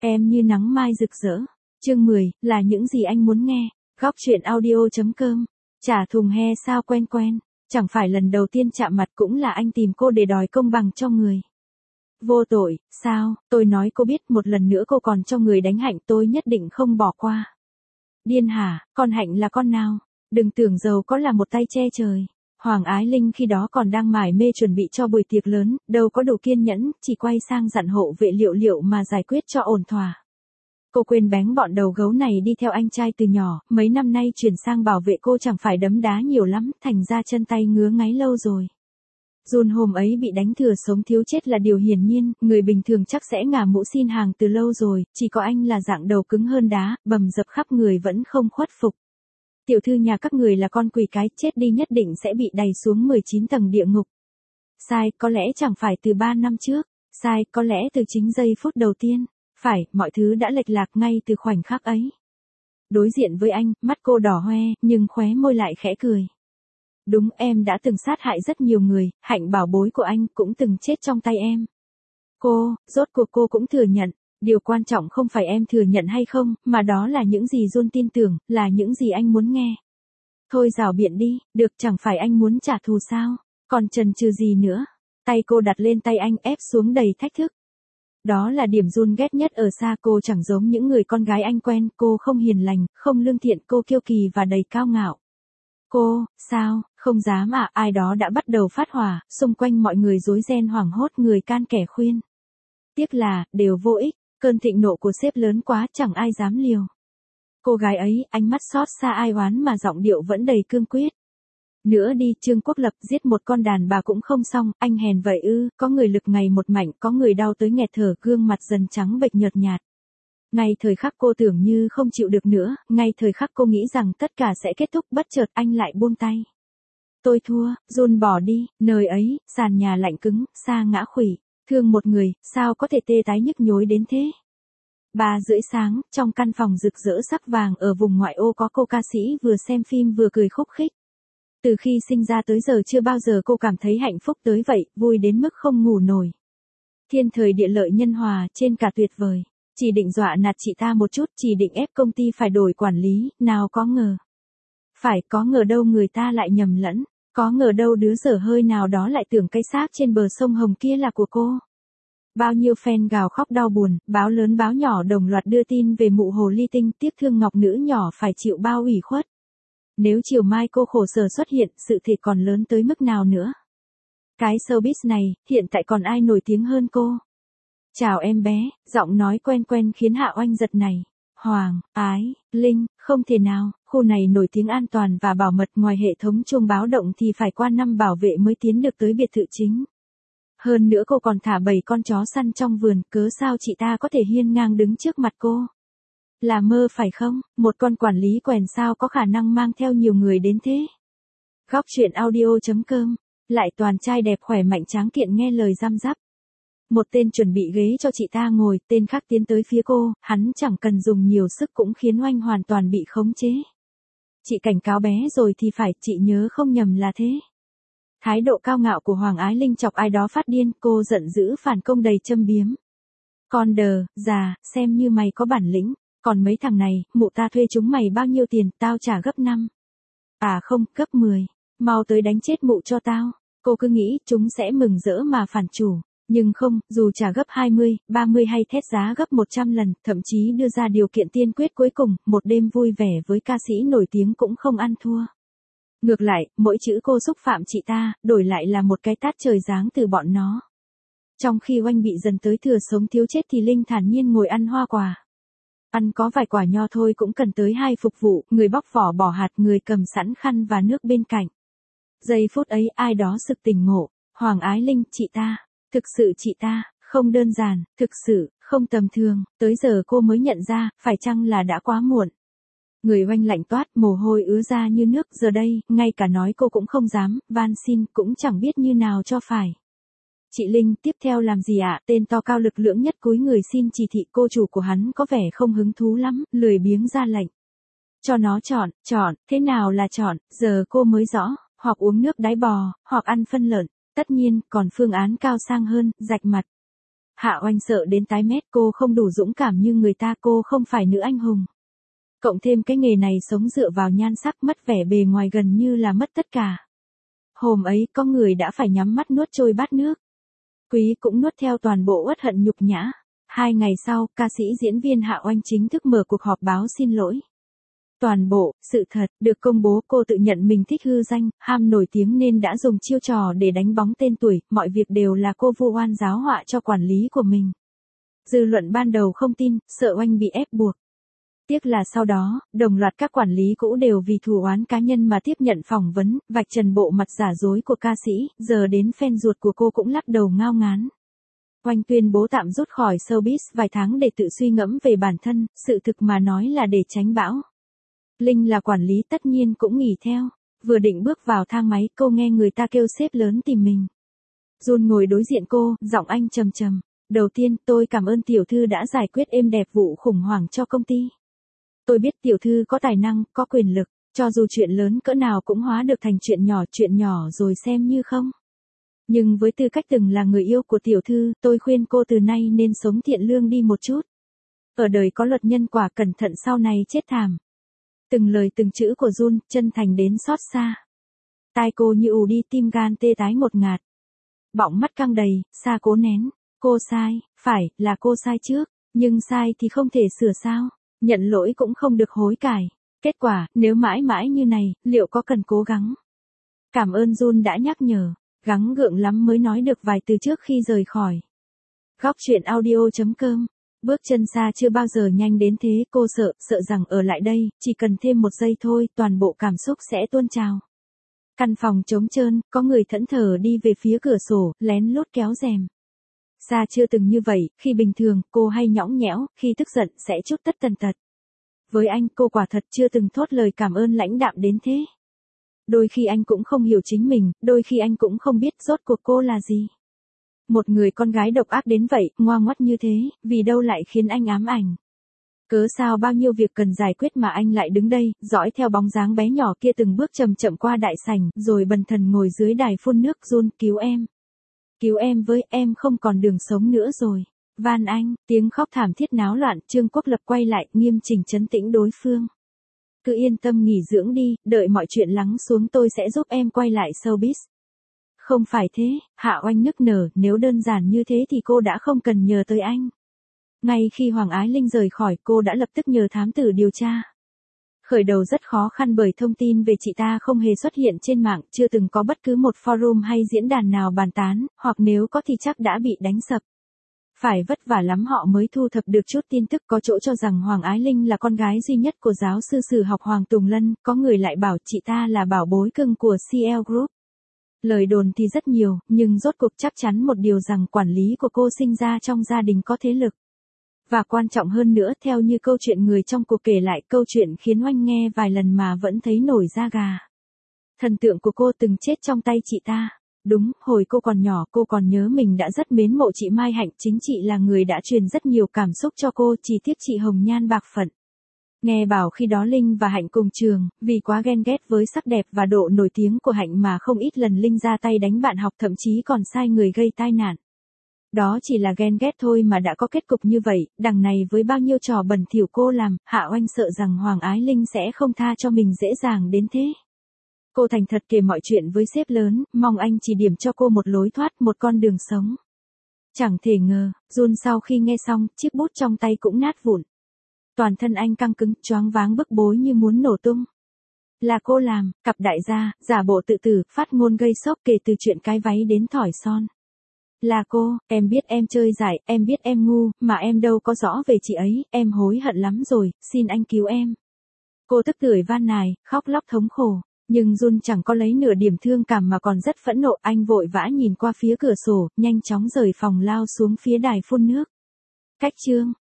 Em như nắng mai rực rỡ. Chương 10, là những gì anh muốn nghe. Góc truyện audio.com. Trả thùng he sao quen quen. Chẳng phải lần đầu tiên chạm mặt cũng là anh tìm cô để đòi công bằng cho người. Vô tội, sao, tôi nói cô biết một lần nữa cô còn cho người đánh Hạnh tôi nhất định không bỏ qua. Điên hả, con Hạnh là con nào? Đừng tưởng giàu có là một tay che trời. Hoàng Ái Linh khi đó còn đang mải mê chuẩn bị cho buổi tiệc lớn, đâu có đủ kiên nhẫn, chỉ quay sang dặn hộ vệ Liệu Liệu mà giải quyết cho ổn thỏa. Cô quên bén bọn đầu gấu này đi theo anh trai từ nhỏ, mấy năm nay chuyển sang bảo vệ cô chẳng phải đấm đá nhiều lắm, thành ra chân tay ngứa ngáy lâu rồi. Jun hôm ấy bị đánh thừa sống thiếu chết là điều hiển nhiên, người bình thường chắc sẽ ngả mũ xin hàng từ lâu rồi, chỉ có anh là dạng đầu cứng hơn đá, bầm dập khắp người vẫn không khuất phục. Tiểu thư nhà các người là con quỷ cái, chết đi nhất định sẽ bị đày xuống 19 tầng địa ngục. Sai, có lẽ chẳng phải từ 3 năm trước. Sai, có lẽ từ chính giây phút đầu tiên. Phải, mọi thứ đã lệch lạc ngay từ khoảnh khắc ấy. Đối diện với anh, mắt cô đỏ hoe, nhưng khóe môi lại khẽ cười. Đúng, em đã từng sát hại rất nhiều người, Hạnh bảo bối của anh cũng từng chết trong tay em. Rốt cuộc cô cũng thừa nhận. Điều quan trọng không phải em thừa nhận hay không, mà đó là những gì Jun tin tưởng, là những gì anh muốn nghe. Thôi rảo biện đi, được, chẳng phải anh muốn trả thù sao, còn chần chừ gì nữa. Tay cô đặt lên tay anh ép xuống đầy thách thức. Đó là điểm Jun ghét nhất ở xa, cô chẳng giống những người con gái anh quen, cô không hiền lành, không lương thiện, cô kiêu kỳ và đầy cao ngạo. Sao, không dám à, ai đó đã bắt đầu phát hỏa, xung quanh mọi người rối ren hoảng hốt, người can kẻ khuyên. Tiếc là, đều vô ích. Cơn thịnh nộ của sếp lớn quá, chẳng ai dám liều. Cô gái ấy, ánh mắt xót xa ai oán mà giọng điệu vẫn đầy cương quyết. Nữa đi, Trương Quốc Lập, giết một con đàn bà cũng không xong, anh hèn vậy ư, có người lực ngày một mảnh, có người đau tới nghẹt thở, gương mặt dần trắng bệch nhợt nhạt. Ngay thời khắc cô tưởng như không chịu được nữa, ngay thời khắc cô nghĩ rằng tất cả sẽ kết thúc, bất chợt anh lại buông tay. Tôi thua, Jun bỏ đi, nơi ấy, sàn nhà lạnh cứng, sa ngã khuỵu. Thương một người, sao có thể tê tái nhức nhối đến thế? 3:30 sáng, trong căn phòng rực rỡ sắc vàng ở vùng ngoại ô có cô ca sĩ vừa xem phim vừa cười khúc khích. Từ khi sinh ra tới giờ chưa bao giờ cô cảm thấy hạnh phúc tới vậy, vui đến mức không ngủ nổi. Thiên thời địa lợi nhân hòa, trên cả tuyệt vời. Chỉ định dọa nạt chị ta một chút, chỉ định ép công ty phải đổi quản lý, nào có ngờ. Phải, có ngờ đâu người ta lại nhầm lẫn. Có ngờ đâu đứa dở hơi nào đó lại tưởng cây xác trên bờ sông Hồng kia là của cô. Bao nhiêu fan gào khóc đau buồn, báo lớn báo nhỏ đồng loạt đưa tin về mụ hồ ly tinh, tiếc thương ngọc nữ nhỏ phải chịu bao ủy khuất. Nếu chiều mai cô khổ sở xuất hiện, sự thiệt còn lớn tới mức nào nữa. Cái showbiz này, hiện tại còn ai nổi tiếng hơn cô? Chào em bé, giọng nói quen quen khiến Hạ Oanh giật này. Hoàng, Ái, Linh, không thể nào, khu này nổi tiếng an toàn và bảo mật, ngoài hệ thống chuông báo động thì phải qua 5 bảo vệ mới tiến được tới biệt thự chính. Hơn nữa cô còn thả 7 con chó săn trong vườn, cớ sao chị ta có thể hiên ngang đứng trước mặt cô? Là mơ phải không? Một con quản lý quèn sao có khả năng mang theo nhiều người đến thế? Góc truyện audio.com. Lại toàn trai đẹp khỏe mạnh tráng kiện nghe lời răm rắp. Một tên chuẩn bị ghế cho chị ta ngồi, tên khác tiến tới phía cô, hắn chẳng cần dùng nhiều sức cũng khiến Oanh hoàn toàn bị khống chế. Chị cảnh cáo bé rồi thì phải, chị nhớ không nhầm là thế. Thái độ cao ngạo của Hoàng Ái Linh chọc ai đó phát điên, cô giận dữ phản công đầy châm biếm. Con đờ, già, xem như mày có bản lĩnh, còn mấy thằng này, mụ ta thuê chúng mày bao nhiêu tiền, tao trả gấp 5. À không, gấp 10, mau tới đánh chết mụ cho tao. Cô cứ nghĩ chúng sẽ mừng rỡ mà phản chủ. Nhưng không, dù trả gấp 20, 30 hay thét giá gấp 100 lần, thậm chí đưa ra điều kiện tiên quyết cuối cùng, một đêm vui vẻ với ca sĩ nổi tiếng cũng không ăn thua. Ngược lại, mỗi chữ cô xúc phạm chị ta, đổi lại là một cái tát trời giáng từ bọn nó. Trong khi Oanh bị dần tới thừa sống thiếu chết thì Linh thản nhiên ngồi ăn hoa quả. Ăn có vài quả nho thôi cũng cần tới 2 phục vụ, người bóc vỏ bỏ hạt, người cầm sẵn khăn và nước bên cạnh. Giây phút ấy ai đó sực tỉnh ngộ, Hoàng Ái Linh, chị ta. Thực sự chị ta, không đơn giản, thực sự, không tầm thường, tới giờ cô mới nhận ra, phải chăng là đã quá muộn. Người Oanh lạnh toát, mồ hôi ứa ra như nước, giờ đây, ngay cả nói cô cũng không dám, van xin, cũng chẳng biết như nào cho phải. Chị Linh, tiếp theo làm gì ạ? Tên to cao lực lưỡng nhất cúi người xin chỉ thị, cô chủ của hắn có vẻ không hứng thú lắm, lười biếng ra lệnh. Cho nó chọn, thế nào là chọn, giờ cô mới rõ, hoặc uống nước đáy bò, hoặc ăn phân lợn. Tất nhiên, còn phương án cao sang hơn, rạch mặt. Hạ Oanh sợ đến tái mét, cô không đủ dũng cảm như người ta, cô không phải nữ anh hùng. Cộng thêm cái nghề này sống dựa vào nhan sắc, mất vẻ bề ngoài gần như là mất tất cả. Hôm ấy có người đã phải nhắm mắt nuốt trôi bát nước. Quý cũng nuốt theo toàn bộ uất hận nhục nhã. 2 ngày sau, ca sĩ diễn viên Hạ Oanh chính thức mở cuộc họp báo xin lỗi. Toàn bộ, sự thật, được công bố. Cô tự nhận mình thích hư danh, ham nổi tiếng nên đã dùng chiêu trò để đánh bóng tên tuổi, mọi việc đều là cô vu oan giáo họa cho quản lý của mình. Dư luận ban đầu không tin, sợ Oanh bị ép buộc. Tiếc là sau đó, đồng loạt các quản lý cũ đều vì thù oán cá nhân mà tiếp nhận phỏng vấn, vạch trần bộ mặt giả dối của ca sĩ, giờ đến fan ruột của cô cũng lắc đầu ngao ngán. Oanh tuyên bố tạm rút khỏi showbiz vài tháng để tự suy ngẫm về bản thân, sự thực mà nói là để tránh bão. Linh là quản lý tất nhiên cũng nghỉ theo. Vừa định bước vào thang máy, cô nghe người ta kêu sếp lớn tìm mình. Jun ngồi đối diện cô, giọng anh trầm trầm. Đầu tiên, tôi cảm ơn tiểu thư đã giải quyết êm đẹp vụ khủng hoảng cho công ty. Tôi biết tiểu thư có tài năng, có quyền lực, cho dù chuyện lớn cỡ nào cũng hóa được thành chuyện nhỏ rồi xem như không. Nhưng với tư cách từng là người yêu của tiểu thư, tôi khuyên cô từ nay nên sống thiện lương đi một chút. Ở đời có luật nhân quả, cẩn thận sau này chết thảm. Từng lời từng chữ của Jun, chân thành đến xót xa. Tai cô như ù đi, tim gan tê tái ngột ngạt. Bọng mắt căng đầy, Sa cố nén. Cô sai, phải, là cô sai trước, nhưng sai thì không thể sửa sao. Nhận lỗi cũng không được hối cải. Kết quả, nếu mãi mãi như này, liệu có cần cố gắng? Cảm ơn Jun đã nhắc nhở. Gắng gượng lắm mới nói được vài từ trước khi rời khỏi. Góc truyện audio.com. Bước chân xa chưa bao giờ nhanh đến thế, cô sợ rằng ở lại đây, chỉ cần thêm một giây thôi, toàn bộ cảm xúc sẽ tuôn trào. Căn phòng trống trơn, có người thẫn thờ đi về phía cửa sổ, lén lút kéo rèm. Sa chưa từng như vậy, khi bình thường, cô hay nhõng nhẽo, khi tức giận sẽ chút tất tần tật. Với anh, cô quả thật chưa từng thốt lời cảm ơn lãnh đạm đến thế. Đôi khi anh cũng không hiểu chính mình, đôi khi anh cũng không biết rốt cuộc cô là gì. Một người con gái độc ác đến vậy, ngoan ngoắt như thế, vì đâu lại khiến anh ám ảnh. Cớ sao bao nhiêu việc cần giải quyết mà anh lại đứng đây, dõi theo bóng dáng bé nhỏ kia từng bước chậm chậm qua đại sảnh, rồi bần thần ngồi dưới đài phun nước. Jun, cứu em. Cứu em với, em không còn đường sống nữa rồi. Van anh, tiếng khóc thảm thiết náo loạn, Trương Quốc Lập quay lại, nghiêm chỉnh trấn tĩnh đối phương. Cứ yên tâm nghỉ dưỡng đi, đợi mọi chuyện lắng xuống tôi sẽ giúp em quay lại showbiz. Không phải thế, Hạ Oanh nức nở, nếu đơn giản như thế thì cô đã không cần nhờ tới anh. Ngay khi Hoàng Ái Linh rời khỏi, cô đã lập tức nhờ thám tử điều tra. Khởi đầu rất khó khăn bởi thông tin về chị ta không hề xuất hiện trên mạng, chưa từng có bất cứ một forum hay diễn đàn nào bàn tán, hoặc nếu có thì chắc đã bị đánh sập. Phải vất vả lắm họ mới thu thập được chút tin tức, có chỗ cho rằng Hoàng Ái Linh là con gái duy nhất của giáo sư sử học Hoàng Tùng Lân, có người lại bảo chị ta là bảo bối cưng của CL Group. Lời đồn thì rất nhiều, nhưng rốt cuộc chắc chắn một điều rằng quản lý của cô sinh ra trong gia đình có thế lực. Và quan trọng hơn nữa, theo như câu chuyện người trong cuộc kể lại, câu chuyện khiến Oanh nghe vài lần mà vẫn thấy nổi da gà. Thần tượng của cô từng chết trong tay chị ta. Đúng, hồi cô còn nhỏ cô còn nhớ mình đã rất mến mộ chị Mai Hạnh, chính chị là người đã truyền rất nhiều cảm xúc cho cô, chỉ tiếc chị hồng nhan bạc phận. Nghe bảo khi đó Linh và Hạnh cùng trường, vì quá ghen ghét với sắc đẹp và độ nổi tiếng của Hạnh mà không ít lần Linh ra tay đánh bạn học, thậm chí còn sai người gây tai nạn. Đó chỉ là ghen ghét thôi mà đã có kết cục như vậy, đằng này với bao nhiêu trò bẩn thỉu cô làm, Hạ Oanh sợ rằng Hoàng Ái Linh sẽ không tha cho mình dễ dàng đến thế. Cô thành thật kể mọi chuyện với sếp lớn, mong anh chỉ điểm cho cô một lối thoát, một con đường sống. Chẳng thể ngờ, Jun sau khi nghe xong, chiếc bút trong tay cũng nát vụn. Toàn thân anh căng cứng, choáng váng bức bối như muốn nổ tung. Là cô làm, cặp đại gia, giả bộ tự tử, phát ngôn gây sốc kể từ chuyện cái váy đến thỏi son. Là cô, em biết em chơi giải, em biết em ngu, mà em đâu có rõ về chị ấy, em hối hận lắm rồi, xin anh cứu em. Cô tức tưởi van nài, khóc lóc thống khổ. Nhưng Jun chẳng có lấy nửa điểm thương cảm mà còn rất phẫn nộ, anh vội vã nhìn qua phía cửa sổ, nhanh chóng rời phòng lao xuống phía đài phun nước. Cách chương